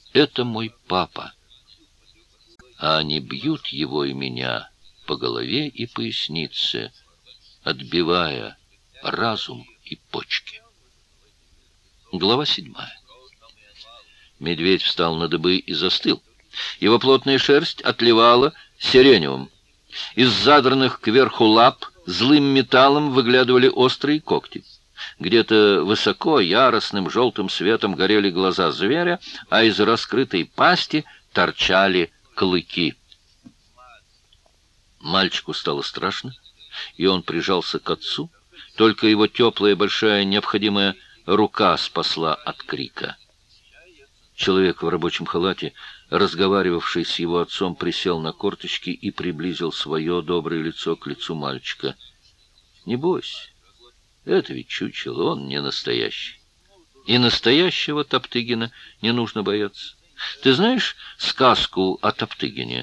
Это мой папа. А они бьют его и меня по голове и пояснице, отбивая разум и почки. Глава 7. Медведь встал на дыбы и застыл. Его плотная шерсть отливала сиреневым. Из задранных кверху лап злым металлом выглядывали острые когти. Где-то высоко яростным желтым светом горели глаза зверя, а из раскрытой пасти торчали клыки. Мальчику стало страшно, и он прижался к отцу. Только его теплая, большая, необходимая рука спасла от крика. Человек в рабочем халате, разговаривавший с его отцом, присел на корточки и приблизил свое доброе лицо к лицу мальчика. «Не бойся, это ведь чучело, он не настоящий. И настоящего Топтыгина не нужно бояться. Ты знаешь сказку о Топтыгине?»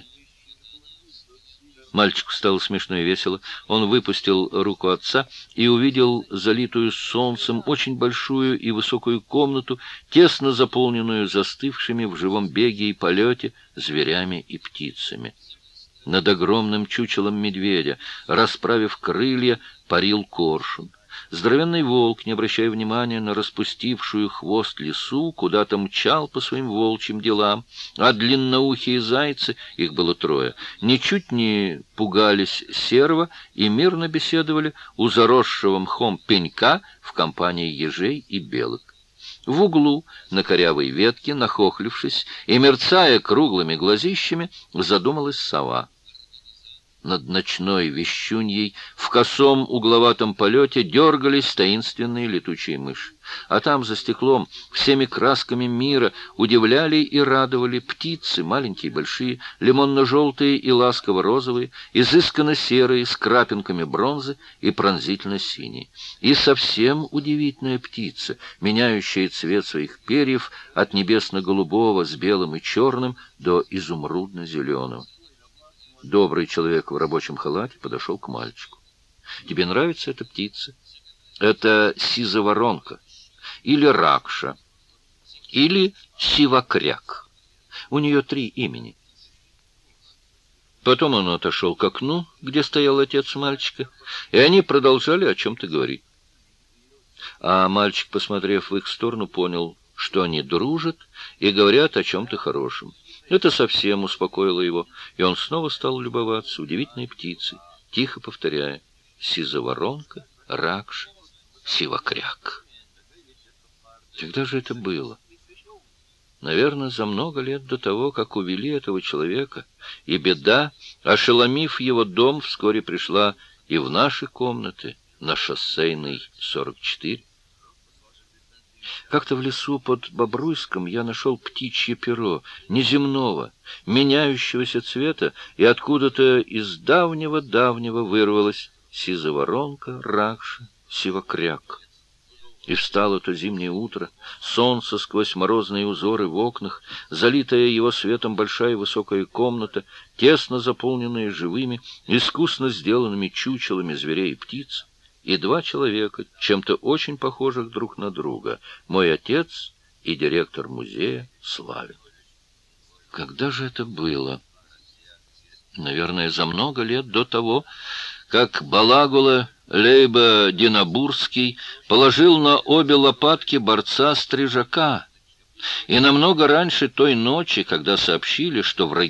Мальчику стало смешно и весело. Он выпустил руку отца и увидел залитую солнцем очень большую и высокую комнату, тесно заполненную застывшими в живом беге и полете зверями и птицами. Над огромным чучелом медведя, расправив крылья, парил коршун. Здоровенный волк, не обращая внимания на распустившую хвост лису, куда-то мчал по своим волчьим делам, а длинноухие зайцы, их было 3, ничуть не пугались серого и мирно беседовали у заросшего мхом пенька в компании ежей и белок. В углу, на корявой ветке, нахохлившись и мерцая круглыми глазищами, задумалась сова. Над ночной вещуньей в косом угловатом полете дергались таинственные летучие мыши. А там, за стеклом, всеми красками мира удивляли и радовали птицы, маленькие и большие, лимонно-желтые и ласково-розовые, изысканно-серые, с крапинками бронзы и пронзительно-синие. И совсем удивительная птица, меняющая цвет своих перьев от небесно-голубого с белым и черным до изумрудно-зеленого. Добрый человек в рабочем халате подошел к мальчику. «Тебе нравится эта птица? Это сизоворонка, или ракша, или сивокряк. У нее 3 имени». Потом он отошел к окну, где стоял отец мальчика, и они продолжали о чем-то говорить. А мальчик, посмотрев в их сторону, понял, что они дружат и говорят о чем-то хорошем. Это совсем успокоило его, и он снова стал любоваться удивительной птицей, тихо повторяя: «Сизоворонка, ракша, сивокряк». Когда же это было? Наверное, за много лет до того, как увели этого человека, и беда, ошеломив его дом, вскоре пришла и в наши комнаты на Шоссейной 44. Как-то в лесу под Бобруйском я нашел птичье перо, неземного, меняющегося цвета, и откуда-то из давнего-давнего вырвалась сизоворонка, ракша, сивокряк. И встало то зимнее утро, солнце сквозь морозные узоры в окнах, залитая его светом большая высокая комната, тесно заполненная живыми, искусно сделанными чучелами зверей и птиц, и 2 человека, чем-то очень похожих друг на друга, мой отец и директор музея Славин. Когда же это было? Наверное, за много лет до того, как Балагула Лейба-Динабурский положил на обе лопатки борца-стрижака, и намного раньше той ночи, когда сообщили, что враги